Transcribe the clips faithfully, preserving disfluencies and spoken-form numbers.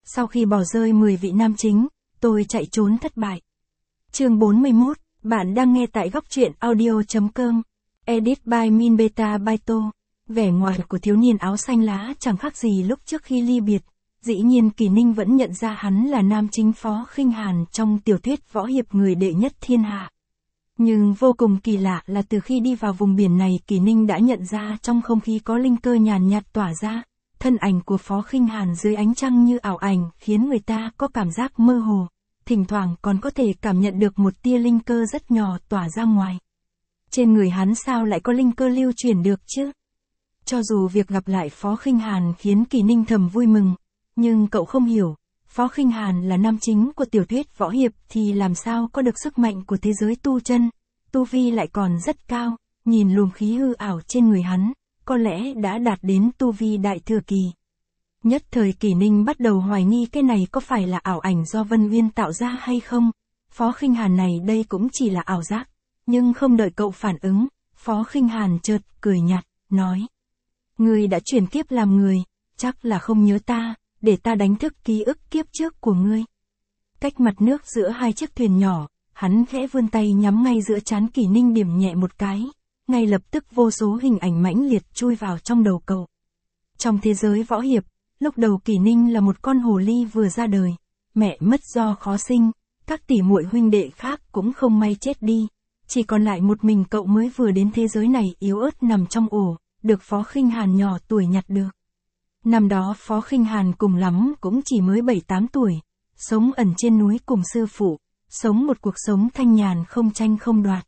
Sau khi bỏ rơi mười vị nam chính, tôi chạy trốn thất bại. Chương bốn mươi mốt, bạn đang nghe tại góc truyện audio chấm com. Edit by Min Beta Baito. Vẻ ngoài của thiếu niên áo xanh lá chẳng khác gì lúc trước khi ly biệt. Dĩ nhiên Kỳ Ninh vẫn nhận ra hắn là nam chính Phó Khinh Hàn trong tiểu thuyết võ hiệp người đệ nhất thiên hạ. Nhưng vô cùng kỳ lạ là từ khi đi vào vùng biển này Kỳ Ninh đã nhận ra trong không khí có linh cơ nhàn nhạt tỏa ra. Thân ảnh của Phó Khinh Hàn dưới ánh trăng như ảo ảnh khiến người ta có cảm giác mơ hồ. Thỉnh thoảng còn có thể cảm nhận được một tia linh cơ rất nhỏ tỏa ra ngoài. Trên người hắn sao lại có linh cơ lưu chuyển được chứ? Cho dù việc gặp lại Phó Khinh Hàn khiến Kỳ Ninh thầm vui mừng, nhưng cậu không hiểu, Phó Khinh Hàn là nam chính của tiểu thuyết võ hiệp thì làm sao có được sức mạnh của thế giới tu chân, tu vi lại còn rất cao, nhìn luồng khí hư ảo trên người hắn, có lẽ đã đạt đến tu vi đại thừa kỳ. Nhất thời Kỳ Ninh bắt đầu hoài nghi cái này có phải là ảo ảnh do Vân Uyên tạo ra hay không, Phó Khinh Hàn này đây cũng chỉ là ảo giác, nhưng không đợi cậu phản ứng, Phó Khinh Hàn chợt cười nhạt, nói. Ngươi đã chuyển kiếp làm người, chắc là không nhớ ta, để ta đánh thức ký ức kiếp trước của ngươi. Cách mặt nước giữa hai chiếc thuyền nhỏ, hắn khẽ vươn tay nhắm ngay giữa trán Kỳ Ninh điểm nhẹ một cái, ngay lập tức vô số hình ảnh mãnh liệt chui vào trong đầu cậu. Trong thế giới võ hiệp, lúc đầu Kỳ Ninh là một con hồ ly vừa ra đời, mẹ mất do khó sinh, các tỷ muội huynh đệ khác cũng không may chết đi, chỉ còn lại một mình cậu mới vừa đến thế giới này yếu ớt nằm trong ổ, được Phó Khinh Hàn nhỏ tuổi nhặt được. Năm đó Phó Khinh Hàn cùng lắm cũng chỉ mới bảy tám tuổi, sống ẩn trên núi cùng sư phụ, sống một cuộc sống thanh nhàn không tranh không đoạt.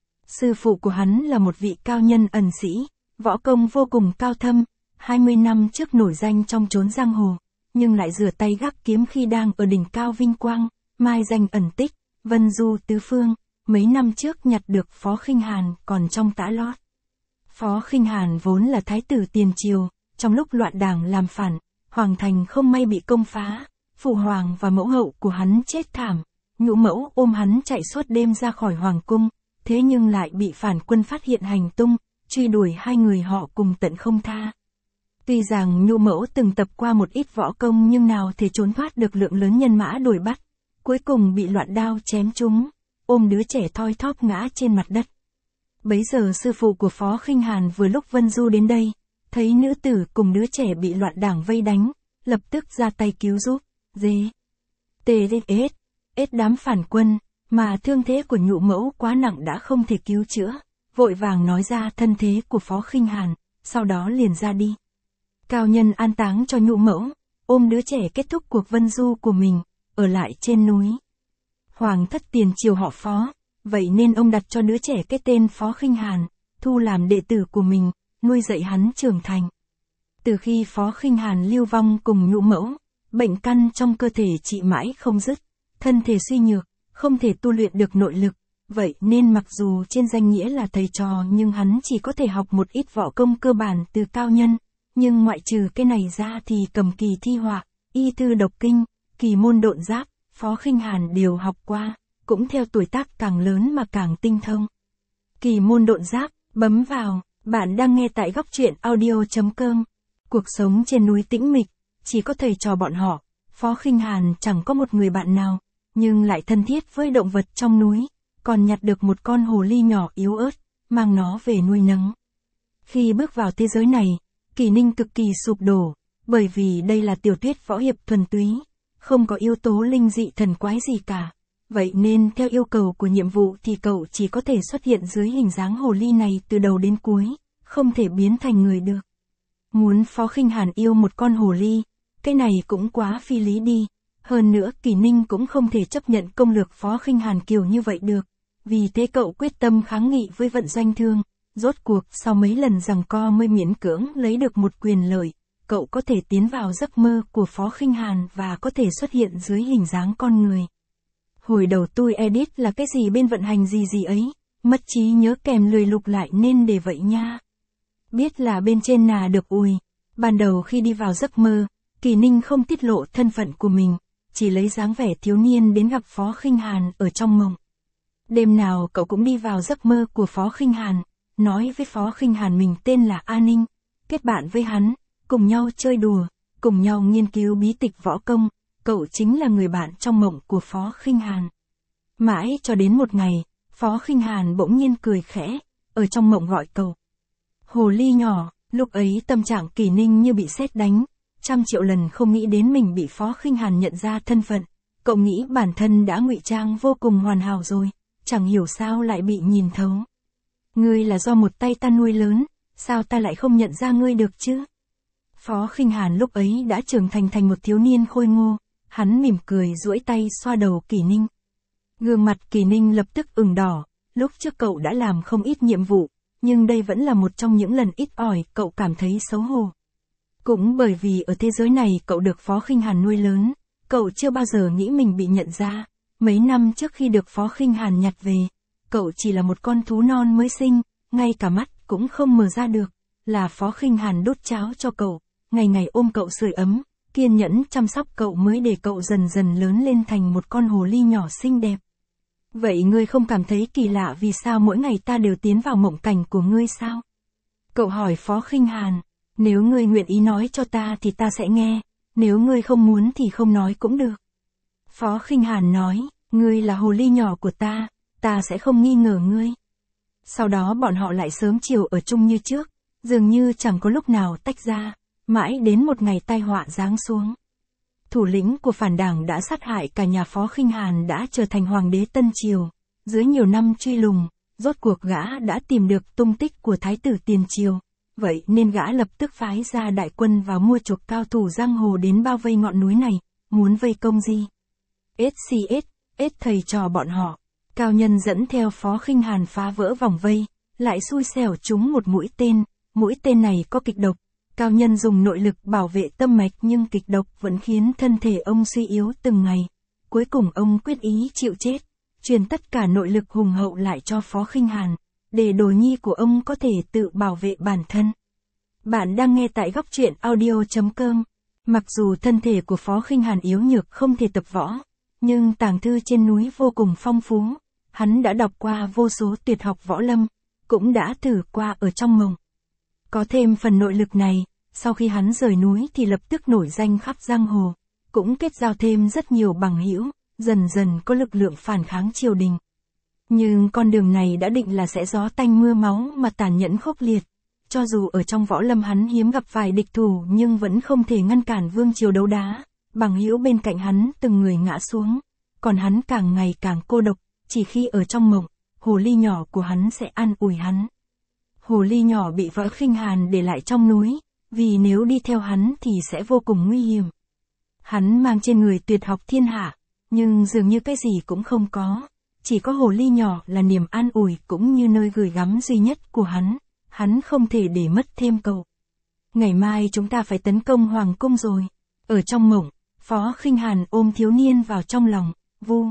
Sư phụ của hắn là một vị cao nhân ẩn sĩ, võ công vô cùng cao thâm, hai mươi năm trước nổi danh trong chốn giang hồ, nhưng lại rửa tay gác kiếm khi đang ở đỉnh cao vinh quang, mai danh ẩn tích, vân du tứ phương, mấy năm trước nhặt được Phó Khinh Hàn còn trong tã lót. Phó Khinh Hàn vốn là thái tử tiền triều, trong lúc loạn đảng làm phản, hoàng thành không may bị công phá, phụ hoàng và mẫu hậu của hắn chết thảm, nhũ mẫu ôm hắn chạy suốt đêm ra khỏi hoàng cung, thế nhưng lại bị phản quân phát hiện hành tung, truy đuổi hai người họ cùng tận không tha. Tuy rằng nhũ mẫu từng tập qua một ít võ công nhưng nào thể trốn thoát được lượng lớn nhân mã đuổi bắt, cuối cùng bị loạn đao chém trúng, ôm đứa trẻ thoi thóp ngã trên mặt đất. Bấy giờ sư phụ của Phó Khinh Hàn vừa lúc Vân Du đến đây, thấy nữ tử cùng đứa trẻ bị loạn đảng vây đánh, lập tức ra tay cứu giúp, dê. Tê đê ết, ết đám phản quân, mà thương thế của nhũ mẫu quá nặng đã không thể cứu chữa, vội vàng nói ra thân thế của Phó Khinh Hàn, sau đó liền ra đi. Cao nhân an táng cho nhũ mẫu, ôm đứa trẻ kết thúc cuộc Vân Du của mình, ở lại trên núi. Hoàng thất tiền triều họ Phó, vậy nên ông đặt cho đứa trẻ cái tên Phó Khinh Hàn, thu làm đệ tử của mình, nuôi dạy hắn trưởng thành. Từ khi Phó Khinh Hàn lưu vong cùng nhũ mẫu, bệnh căn trong cơ thể trị mãi không dứt, thân thể suy nhược, không thể tu luyện được nội lực, vậy nên mặc dù trên danh nghĩa là thầy trò nhưng hắn chỉ có thể học một ít võ công cơ bản từ cao nhân, nhưng ngoại trừ cái này ra thì cầm kỳ thi họa, y thư độc kinh, kỳ môn độn giáp, Phó Khinh Hàn đều học qua, cũng theo tuổi tác càng lớn mà càng tinh thông. Kỳ môn độn giáp, bấm vào, bạn đang nghe tại góc truyện audio chấm com. Cuộc sống trên núi tĩnh mịch, chỉ có thầy trò bọn họ, Phó Khinh Hàn chẳng có một người bạn nào, nhưng lại thân thiết với động vật trong núi, còn nhặt được một con hồ ly nhỏ yếu ớt, mang nó về nuôi nấng. Khi bước vào thế giới này, Kỳ Ninh cực kỳ sụp đổ, bởi vì đây là tiểu thuyết võ hiệp thuần túy, không có yếu tố linh dị thần quái gì cả. Vậy nên theo yêu cầu của nhiệm vụ thì cậu chỉ có thể xuất hiện dưới hình dáng hồ ly này từ đầu đến cuối, không thể biến thành người được. Muốn Phó Khinh Hàn yêu một con hồ ly, cái này cũng quá phi lý đi. Hơn nữa Kỳ Ninh cũng không thể chấp nhận công lược Phó Khinh Hàn kiểu như vậy được. Vì thế cậu quyết tâm kháng nghị với vận doanh thương. Rốt cuộc sau mấy lần giằng co mới miễn cưỡng lấy được một quyền lợi, cậu có thể tiến vào giấc mơ của Phó Khinh Hàn và có thể xuất hiện dưới hình dáng con người. Hồi đầu tôi edit là cái gì bên vận hành gì gì ấy, mất trí nhớ kèm lười lục lại nên để vậy nha. Biết là bên trên nà được ùi. Ban đầu khi đi vào giấc mơ, Kỳ Ninh không tiết lộ thân phận của mình, chỉ lấy dáng vẻ thiếu niên đến gặp Phó Khinh Hàn ở trong mộng. Đêm nào cậu cũng đi vào giấc mơ của Phó Khinh Hàn, nói với Phó Khinh Hàn mình tên là A Ninh, kết bạn với hắn, cùng nhau chơi đùa, cùng nhau nghiên cứu bí tịch võ công, cậu chính là người bạn trong mộng của Phó Khinh Hàn. Mãi cho đến một ngày, Phó Khinh Hàn bỗng nhiên cười khẽ, ở trong mộng gọi cậu. Hồ ly nhỏ, lúc ấy tâm trạng Kỳ Ninh như bị sét đánh, trăm triệu lần không nghĩ đến mình bị Phó Khinh Hàn nhận ra thân phận. Cậu nghĩ bản thân đã ngụy trang vô cùng hoàn hảo rồi, chẳng hiểu sao lại bị nhìn thấu. Ngươi là do một tay ta nuôi lớn, sao ta lại không nhận ra ngươi được chứ? Phó Khinh Hàn lúc ấy đã trưởng thành thành một thiếu niên khôi ngô, hắn mỉm cười duỗi tay xoa đầu Kỳ Ninh. Gương mặt Kỳ Ninh lập tức ửng đỏ, lúc trước cậu đã làm không ít nhiệm vụ, nhưng đây vẫn là một trong những lần ít ỏi cậu cảm thấy xấu hổ. Cũng bởi vì ở thế giới này cậu được Phó Khinh Hàn nuôi lớn, cậu chưa bao giờ nghĩ mình bị nhận ra. Mấy năm trước khi được Phó Khinh Hàn nhặt về, cậu chỉ là một con thú non mới sinh, ngay cả mắt cũng không mở ra được, là Phó Khinh Hàn đút cháo cho cậu, ngày ngày ôm cậu sưởi ấm, kiên nhẫn chăm sóc cậu mới để cậu dần dần lớn lên thành một con hồ ly nhỏ xinh đẹp. Vậy ngươi không cảm thấy kỳ lạ vì sao mỗi ngày ta đều tiến vào mộng cảnh của ngươi sao? Cậu hỏi Phó Khinh Hàn, nếu ngươi nguyện ý nói cho ta thì ta sẽ nghe, nếu ngươi không muốn thì không nói cũng được. Phó Khinh Hàn nói, ngươi là hồ ly nhỏ của ta, ta sẽ không nghi ngờ ngươi. Sau đó bọn họ lại sớm chiều ở chung như trước, dường như chẳng có lúc nào tách ra, mãi đến một ngày tai họa giáng xuống. Thủ lĩnh của phản đảng đã sát hại cả nhà Phó Khinh Hàn đã trở thành hoàng đế Tân Triều, dưới nhiều năm truy lùng, rốt cuộc gã đã tìm được tung tích của thái tử Tiền Triều, vậy nên gã lập tức phái ra đại quân vào mua chuộc cao thủ giang hồ đến bao vây ngọn núi này, muốn vây công gì? ét xê ét, ét thầy trò bọn họ, Cao Nhân dẫn theo Phó Khinh Hàn phá vỡ vòng vây, lại xui xẻo trúng một mũi tên, mũi tên này có kịch độc. Cao Nhân dùng nội lực bảo vệ tâm mạch nhưng kịch độc vẫn khiến thân thể ông suy yếu từng ngày. Cuối cùng ông quyết ý chịu chết, truyền tất cả nội lực hùng hậu lại cho Phó Khinh Hàn, để đồ nhi của ông có thể tự bảo vệ bản thân. Bạn đang nghe tại góc truyện audio chấm com. Mặc dù thân thể của Phó Khinh Hàn yếu nhược không thể tập võ, nhưng tàng thư trên núi vô cùng phong phú. Hắn đã đọc qua vô số tuyệt học võ lâm, cũng đã thử qua ở trong mộng. Có thêm phần nội lực này, sau khi hắn rời núi thì lập tức nổi danh khắp giang hồ, cũng kết giao thêm rất nhiều bằng hữu, dần dần có lực lượng phản kháng triều đình. Nhưng con đường này đã định là sẽ gió tanh mưa máu mà tàn nhẫn khốc liệt. Cho dù ở trong võ lâm hắn hiếm gặp vài địch thủ nhưng vẫn không thể ngăn cản vương triều đấu đá, bằng hữu bên cạnh hắn từng người ngã xuống, còn hắn càng ngày càng cô độc, chỉ khi ở trong mộng, hồ ly nhỏ của hắn sẽ an ủi hắn. Hồ ly nhỏ bị Phó Khinh Hàn để lại trong núi, vì nếu đi theo hắn thì sẽ vô cùng nguy hiểm. Hắn mang trên người tuyệt học thiên hạ, nhưng dường như cái gì cũng không có, chỉ có hồ ly nhỏ là niềm an ủi cũng như nơi gửi gắm duy nhất của hắn, hắn không thể để mất thêm cậu. Ngày mai chúng ta phải tấn công hoàng cung rồi. Ở trong mộng, Phó Khinh Hàn ôm thiếu niên vào trong lòng, vu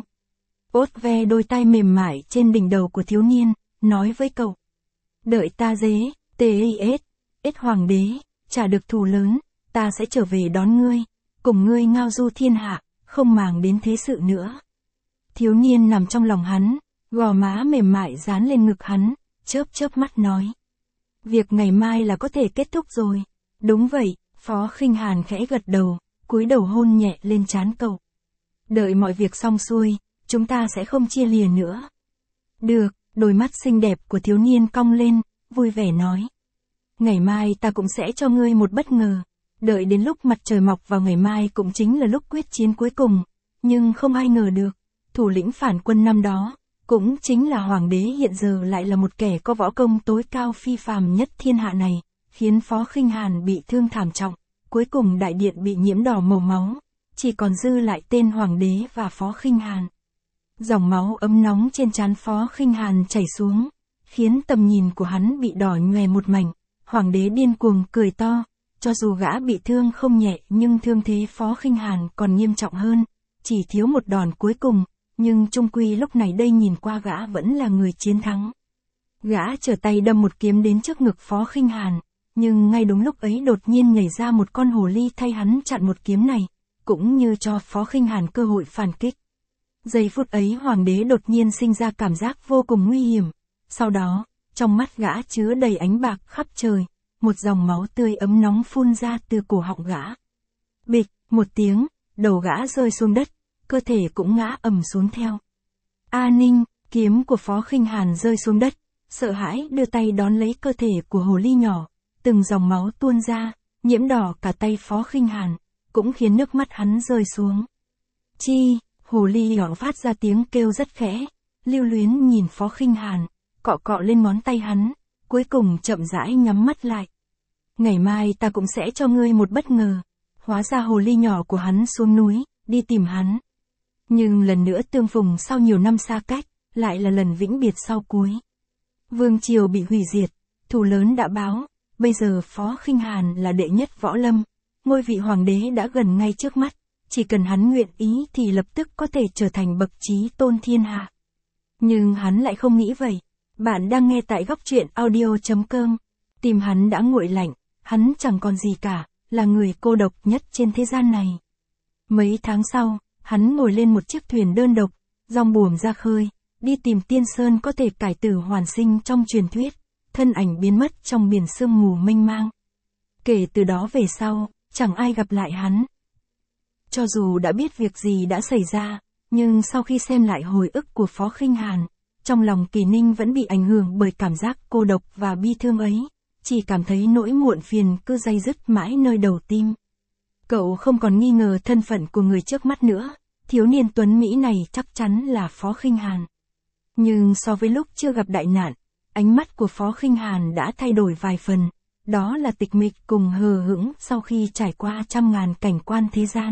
ốt ve đôi tay mềm mại trên đỉnh đầu của thiếu niên, nói với cậu. Đợi ta dế, tis, ết hoàng đế, trả được thù lớn, ta sẽ trở về đón ngươi, cùng ngươi ngao du thiên hạ, không màng đến thế sự nữa. Thiếu niên nằm trong lòng hắn, gò má mềm mại dán lên ngực hắn, chớp chớp mắt nói. Việc ngày mai là có thể kết thúc rồi. Đúng vậy, Phó Khinh Hàn khẽ gật đầu, cúi đầu hôn nhẹ lên trán cậu. Đợi mọi việc xong xuôi, chúng ta sẽ không chia lìa nữa. Được, đôi mắt xinh đẹp của thiếu niên cong lên, vui vẻ nói. Ngày mai ta cũng sẽ cho ngươi một bất ngờ. Đợi đến lúc mặt trời mọc vào ngày mai cũng chính là lúc quyết chiến cuối cùng. Nhưng không ai ngờ được, thủ lĩnh phản quân năm đó, cũng chính là hoàng đế hiện giờ lại là một kẻ có võ công tối cao phi phàm nhất thiên hạ này, khiến Phó Khinh Hàn bị thương thảm trọng. Cuối cùng đại điện bị nhiễm đỏ màu máu, chỉ còn dư lại tên hoàng đế và Phó Khinh Hàn. Dòng máu ấm nóng trên trán Phó Khinh Hàn chảy xuống, khiến tầm nhìn của hắn bị đỏ nhòe một mảnh. Hoàng đế điên cuồng cười to, cho dù gã bị thương không nhẹ nhưng thương thế Phó Khinh Hàn còn nghiêm trọng hơn, chỉ thiếu một đòn cuối cùng, nhưng chung quy lúc này đây nhìn qua gã vẫn là người chiến thắng. Gã trở tay đâm một kiếm đến trước ngực Phó Khinh Hàn, nhưng ngay đúng lúc ấy đột nhiên nhảy ra một con hồ ly thay hắn chặn một kiếm này, cũng như cho Phó Khinh Hàn cơ hội phản kích. Giây phút ấy hoàng đế đột nhiên sinh ra cảm giác vô cùng nguy hiểm, sau đó, trong mắt gã chứa đầy ánh bạc khắp trời, một dòng máu tươi ấm nóng phun ra từ cổ họng gã. Bịch, một tiếng, đầu gã rơi xuống đất, cơ thể cũng ngã ầm xuống theo. A Ninh, kiếm của Phó Khinh Hàn rơi xuống đất, sợ hãi đưa tay đón lấy cơ thể của hồ ly nhỏ, từng dòng máu tuôn ra, nhiễm đỏ cả tay Phó Khinh Hàn, cũng khiến nước mắt hắn rơi xuống. Chi, hồ ly nhỏ phát ra tiếng kêu rất khẽ, lưu luyến nhìn Phó Khinh Hàn, cọ cọ lên ngón tay hắn, cuối cùng chậm rãi nhắm mắt lại. Ngày mai ta cũng sẽ cho ngươi một bất ngờ. Hóa ra hồ ly nhỏ của hắn xuống núi, đi tìm hắn. Nhưng lần nữa tương phùng sau nhiều năm xa cách, lại là lần vĩnh biệt sau cuối. Vương triều bị hủy diệt, thù lớn đã báo, bây giờ Phó Khinh Hàn là đệ nhất võ lâm, ngôi vị hoàng đế đã gần ngay trước mắt, chỉ cần hắn nguyện ý thì lập tức có thể trở thành bậc chí tôn thiên hạ. Nhưng hắn lại không nghĩ vậy. Bạn đang nghe tại góc truyện audio chấm com. Tim hắn đã nguội lạnh, hắn chẳng còn gì cả, là người cô độc nhất trên thế gian này. Mấy tháng sau, hắn ngồi lên một chiếc thuyền đơn độc, dòng buồm ra khơi, đi tìm Tiên Sơn có thể cải tử hoàn sinh trong truyền thuyết, thân ảnh biến mất trong biển sương mù mênh mang. Kể từ đó về sau, chẳng ai gặp lại hắn. Cho dù đã biết việc gì đã xảy ra, nhưng sau khi xem lại hồi ức của Phó Khinh Hàn, trong lòng Kỳ Ninh vẫn bị ảnh hưởng bởi cảm giác cô độc và bi thương ấy, chỉ cảm thấy nỗi muộn phiền cứ day dứt mãi nơi đầu tim. Cậu không còn nghi ngờ thân phận của người trước mắt nữa, thiếu niên tuấn Mỹ này chắc chắn là Phó Khinh Hàn. Nhưng so với lúc chưa gặp đại nạn, ánh mắt của Phó Khinh Hàn đã thay đổi vài phần, đó là tịch mịch cùng hờ hững sau khi trải qua trăm ngàn cảnh quan thế gian.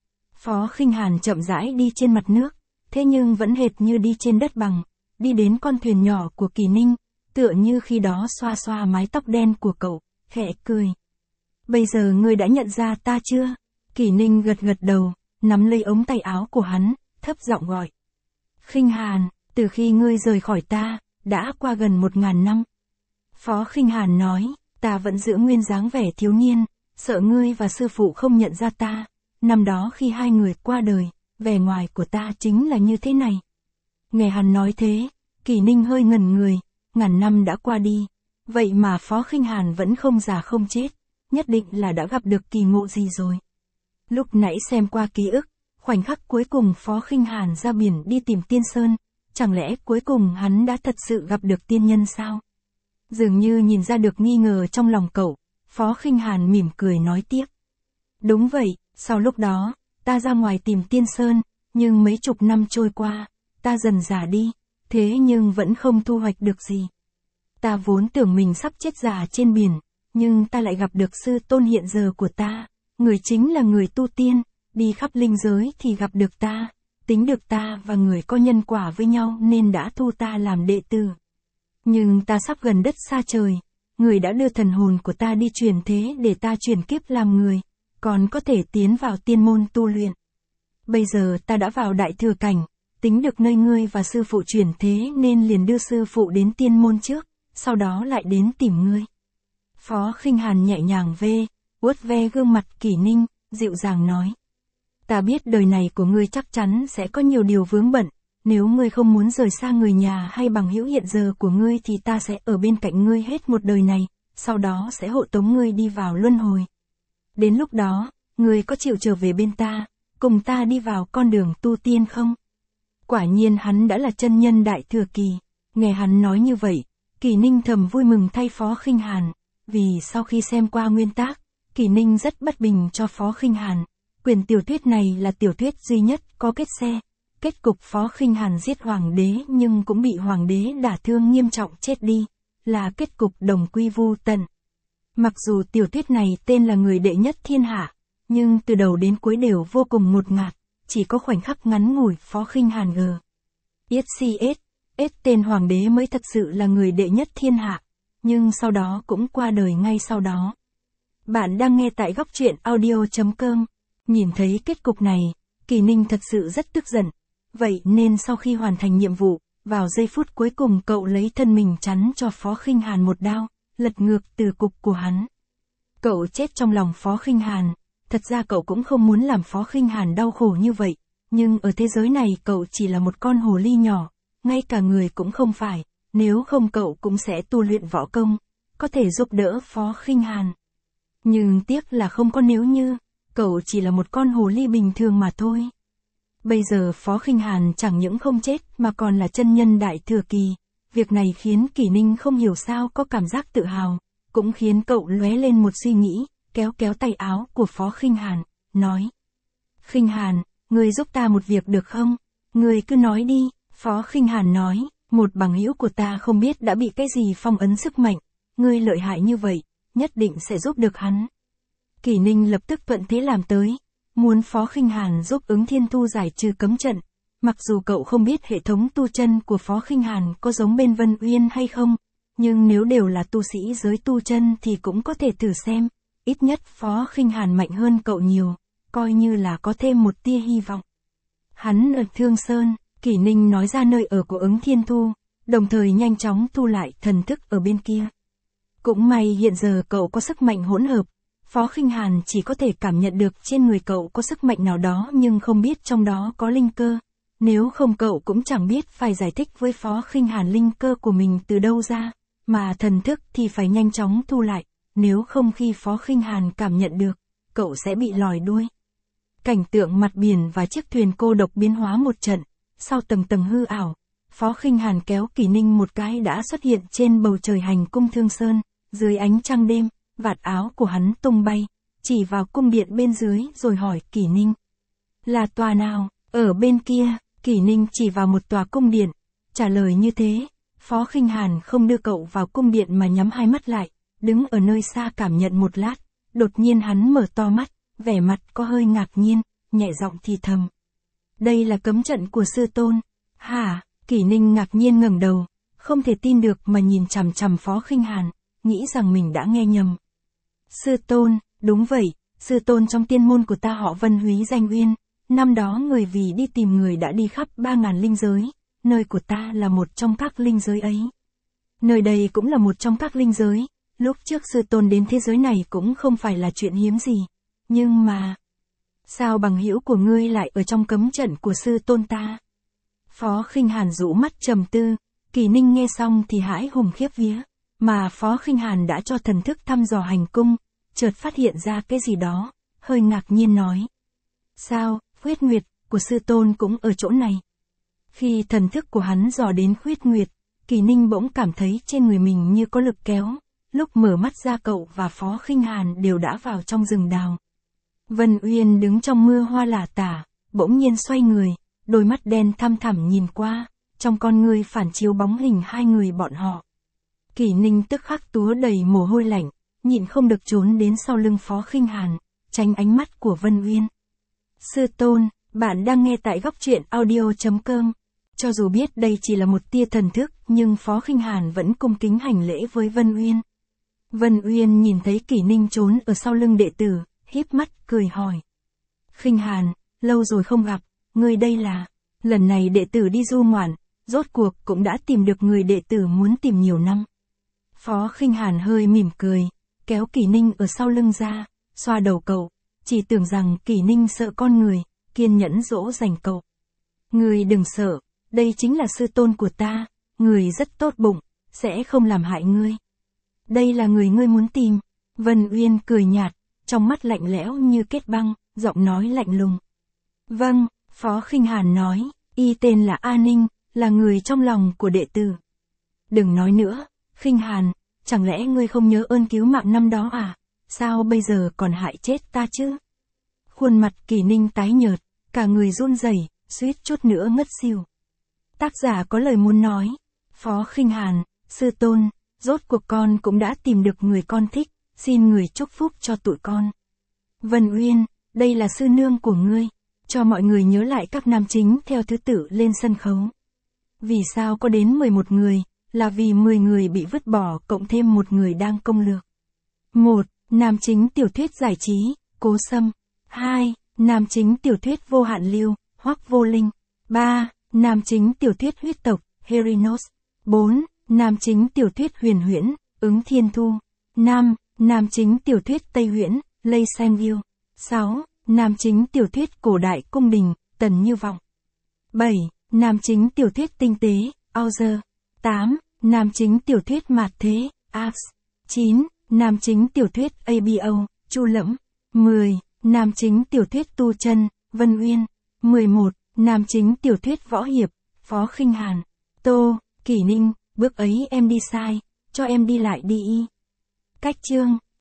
Phó Khinh Hàn chậm rãi đi trên mặt nước, thế nhưng vẫn hệt như đi trên đất bằng, đi đến con thuyền nhỏ của Kỳ Ninh, tựa như khi đó xoa xoa mái tóc đen của cậu, khẽ cười. Bây giờ ngươi đã nhận ra ta chưa? Kỳ Ninh gật gật đầu, nắm lấy ống tay áo của hắn, thấp giọng gọi. Khinh Hàn, từ khi ngươi rời khỏi ta, đã qua gần một ngàn năm. Phó Khinh Hàn nói, ta vẫn giữ nguyên dáng vẻ thiếu niên, sợ ngươi và sư phụ không nhận ra ta. Năm đó khi hai người qua đời, vẻ ngoài của ta chính là như thế này. Nghe hắn nói thế, Kỳ Ninh hơi ngẩn người, ngàn năm đã qua đi, vậy mà Phó Khinh Hàn vẫn không già không chết, nhất định là đã gặp được kỳ ngộ gì rồi. Lúc nãy xem qua ký ức, khoảnh khắc cuối cùng Phó Khinh Hàn ra biển đi tìm Tiên Sơn, chẳng lẽ cuối cùng hắn đã thật sự gặp được tiên nhân sao? Dường như nhìn ra được nghi ngờ trong lòng cậu, Phó Khinh Hàn mỉm cười nói tiếp. Đúng vậy, sau lúc đó, ta ra ngoài tìm Tiên Sơn, nhưng mấy chục năm trôi qua, ta dần già đi, thế nhưng vẫn không thu hoạch được gì. Ta vốn tưởng mình sắp chết già trên biển, nhưng ta lại gặp được sư tôn hiện giờ của ta, người chính là người tu tiên, đi khắp linh giới thì gặp được ta, tính được ta và người có nhân quả với nhau nên đã thu ta làm đệ tử. Nhưng ta sắp gần đất xa trời, người đã đưa thần hồn của ta đi chuyển thế để ta chuyển kiếp làm người, còn có thể tiến vào tiên môn tu luyện. Bây giờ ta đã vào đại thừa cảnh, tính được nơi ngươi và sư phụ chuyển thế nên liền đưa sư phụ đến tiên môn trước, sau đó lại đến tìm ngươi. Phó Khinh Hàn nhẹ nhàng vê, vuốt ve gương mặt Kỳ Ninh, dịu dàng nói. Ta biết đời này của ngươi chắc chắn sẽ có nhiều điều vướng bận, nếu ngươi không muốn rời xa người nhà hay bằng hữu hiện giờ của ngươi thì ta sẽ ở bên cạnh ngươi hết một đời này, sau đó sẽ hộ tống ngươi đi vào luân hồi. Đến lúc đó, ngươi có chịu trở về bên ta, cùng ta đi vào con đường tu tiên không? Quả nhiên hắn đã là chân nhân đại thừa kỳ, nghe hắn nói như vậy, Kỳ Ninh thầm vui mừng thay Phó Khinh Hàn, vì sau khi xem qua nguyên tác, Kỳ Ninh rất bất bình cho Phó Khinh Hàn. Quyển tiểu thuyết này là tiểu thuyết duy nhất có kết xe, kết cục Phó Khinh Hàn giết hoàng đế nhưng cũng bị hoàng đế đả thương nghiêm trọng chết đi, là kết cục đồng quy vu tận. Mặc dù tiểu thuyết này tên là Người đệ nhất thiên hạ, nhưng từ đầu đến cuối đều vô cùng ngột ngạt, chỉ có khoảnh khắc ngắn ngủi Phó Khinh Hàn g. ét xê ét, S tên hoàng đế mới thật sự là người đệ nhất thiên hạ, nhưng sau đó cũng qua đời ngay sau đó. Bạn đang nghe tại góc truyện audio chấm com. Nhìn thấy kết cục này, Kỳ Ninh thật sự rất tức giận. Vậy nên sau khi hoàn thành nhiệm vụ, vào giây phút cuối cùng cậu lấy thân mình chắn cho Phó Khinh Hàn một đao, lật ngược từ cục của hắn. Cậu chết trong lòng Phó Khinh Hàn, thật ra cậu cũng không muốn làm Phó Khinh Hàn đau khổ như vậy, nhưng ở thế giới này cậu chỉ là một con hồ ly nhỏ, ngay cả người cũng không phải, nếu không cậu cũng sẽ tu luyện võ công, có thể giúp đỡ Phó Khinh Hàn. Nhưng tiếc là không có nếu như, cậu chỉ là một con hồ ly bình thường mà thôi. Bây giờ Phó Khinh Hàn chẳng những không chết mà còn là chân nhân đại thừa kỳ. Việc này khiến Kỷ Ninh không hiểu sao có cảm giác tự hào, cũng khiến cậu lóe lên một suy nghĩ, kéo kéo tay áo của Phó Khinh Hàn, nói. Khinh Hàn, ngươi giúp ta một việc được không? Ngươi cứ nói đi, Phó Khinh Hàn nói, một bằng hữu của ta không biết đã bị cái gì phong ấn sức mạnh, ngươi lợi hại như vậy, nhất định sẽ giúp được hắn. Kỷ Ninh lập tức thuận thế làm tới, muốn Phó Khinh Hàn giúp Ứng Thiên Thu giải trừ cấm trận. Mặc dù cậu không biết hệ thống tu chân của Phó Khinh Hàn có giống bên Vân Uyên hay không, nhưng nếu đều là tu sĩ giới tu chân thì cũng có thể thử xem, ít nhất Phó Khinh Hàn mạnh hơn cậu nhiều, coi như là có thêm một tia hy vọng. Hắn ở Thương Sơn, Kỷ Ninh nói ra nơi ở của Ứng Thiên Thu, đồng thời nhanh chóng thu lại thần thức ở bên kia. Cũng may hiện giờ cậu có sức mạnh hỗn hợp, Phó Khinh Hàn chỉ có thể cảm nhận được trên người cậu có sức mạnh nào đó nhưng không biết trong đó có linh cơ. Nếu không cậu cũng chẳng biết phải giải thích với Phó Khinh Hàn linh cơ của mình từ đâu ra, mà thần thức thì phải nhanh chóng thu lại, nếu không khi Phó Khinh Hàn cảm nhận được, cậu sẽ bị lòi đuôi. Cảnh tượng mặt biển và chiếc thuyền cô độc biến hóa một trận, sau tầng tầng hư ảo, Phó Khinh Hàn kéo Kỷ Ninh một cái đã xuất hiện trên bầu trời hành cung Thương Sơn, dưới ánh trăng đêm, vạt áo của hắn tung bay, chỉ vào cung điện bên dưới rồi hỏi Kỷ Ninh. Là tòa nào, ở bên kia? Kỷ Ninh chỉ vào một tòa cung điện, trả lời như thế, Phó Khinh Hàn không đưa cậu vào cung điện mà nhắm hai mắt lại, đứng ở nơi xa cảm nhận một lát, đột nhiên hắn mở to mắt, vẻ mặt có hơi ngạc nhiên, nhẹ giọng thì thầm. Đây là cấm trận của sư tôn. Hả? Kỷ Ninh ngạc nhiên ngẩng đầu, không thể tin được mà nhìn chằm chằm Phó Khinh Hàn, nghĩ rằng mình đã nghe nhầm. Sư tôn, đúng vậy, sư tôn trong tiên môn của ta họ Vân Húy danh Uyên. Năm đó người vì đi tìm người đã đi khắp ba ngàn linh giới, nơi của ta là một trong các linh giới ấy. Nơi đây cũng là một trong các linh giới, lúc trước sư tôn đến thế giới này cũng không phải là chuyện hiếm gì. Nhưng mà, sao bằng hữu của ngươi lại ở trong cấm trận của sư tôn ta? Phó Khinh Hàn rũ mắt trầm tư, Kỷ Ninh nghe xong thì hãi hùng khiếp vía, mà Phó Khinh Hàn đã cho thần thức thăm dò hành cung, chợt phát hiện ra cái gì đó, hơi ngạc nhiên nói. Sao, Khuyết Nguyệt của sư tôn cũng ở chỗ này? Khi thần thức của hắn dò đến Khuyết Nguyệt, Kỷ Ninh bỗng cảm thấy trên người mình như có lực kéo, lúc mở mắt ra cậu và Phó Khinh Hàn đều đã vào trong rừng đào. Vân Uyên đứng trong mưa hoa lả tả, bỗng nhiên xoay người, đôi mắt đen thăm thẳm nhìn qua, trong con ngươi phản chiếu bóng hình hai người bọn họ. Kỷ Ninh tức khắc túa đầy mồ hôi lạnh, nhịn không được trốn đến sau lưng Phó Khinh Hàn, tránh ánh mắt của Vân Uyên. Sư tôn, bạn đang nghe tại góc truyện audio chấm com. Cho dù biết đây chỉ là một tia thần thức, nhưng Phó Khinh Hàn vẫn cung kính hành lễ với Vân Uyên. Vân Uyên nhìn thấy Kỷ Ninh trốn ở sau lưng đệ tử, híp mắt cười hỏi. Khinh Hàn, lâu rồi không gặp, ngươi đây là... Lần này đệ tử đi du ngoạn, rốt cuộc cũng đã tìm được người đệ tử muốn tìm nhiều năm. Phó Khinh Hàn hơi mỉm cười, kéo Kỷ Ninh ở sau lưng ra, xoa đầu cậu, chỉ tưởng rằng Kỷ Ninh sợ con người, kiên nhẫn dỗ dành cậu. Ngươi đừng sợ, đây chính là sư tôn của ta, người rất tốt bụng, sẽ không làm hại ngươi. Đây là người ngươi muốn tìm. Vân Uyên cười nhạt, trong mắt lạnh lẽo như kết băng, giọng nói lạnh lùng. Vâng, Phó Khinh Hàn nói, y tên là A Ninh, là người trong lòng của đệ tử. Đừng nói nữa, Khinh Hàn, chẳng lẽ ngươi không nhớ ơn cứu mạng năm đó à? Sao bây giờ còn hại chết ta chứ? Khuôn mặt Kỷ Ninh tái nhợt, cả người run rẩy, suýt chút nữa ngất xỉu. Tác giả có lời muốn nói. Phó Khinh Hàn, sư tôn, rốt cuộc con cũng đã tìm được người con thích, xin người chúc phúc cho tụi con. Vân Uyên, đây là sư nương của ngươi, cho mọi người nhớ lại các nam chính theo thứ tự lên sân khấu. Vì sao có đến mười một người, là vì mười người bị vứt bỏ cộng thêm một người đang công lược. một. Nam chính tiểu thuyết giải trí, Cố Sâm. hai. Nam chính tiểu thuyết vô hạn lưu, Hoắc Vô Linh. ba. Nam chính tiểu thuyết huyết tộc, Herinos. bốn. Nam chính tiểu thuyết huyền huyễn, Ứng Thiên Thu. năm. Nam chính tiểu thuyết Tây Huyễn, Lê Sen Viêu. sáu. Nam chính tiểu thuyết cổ đại cung đình, Tần Như Vọng. bảy. Nam chính tiểu thuyết tinh tế, Auger. tám. Nam chính tiểu thuyết mạt thế, Ax. chín. Nam chính tiểu thuyết a bê o, Chu Lẫm. mười. Nam chính tiểu thuyết tu chân, Vân Uyên. mười một. Nam chính tiểu thuyết võ hiệp, Phó Khinh Hàn. Tô, Kỷ Ninh, bước ấy em đi sai, cho em đi lại đi y. Cách chương.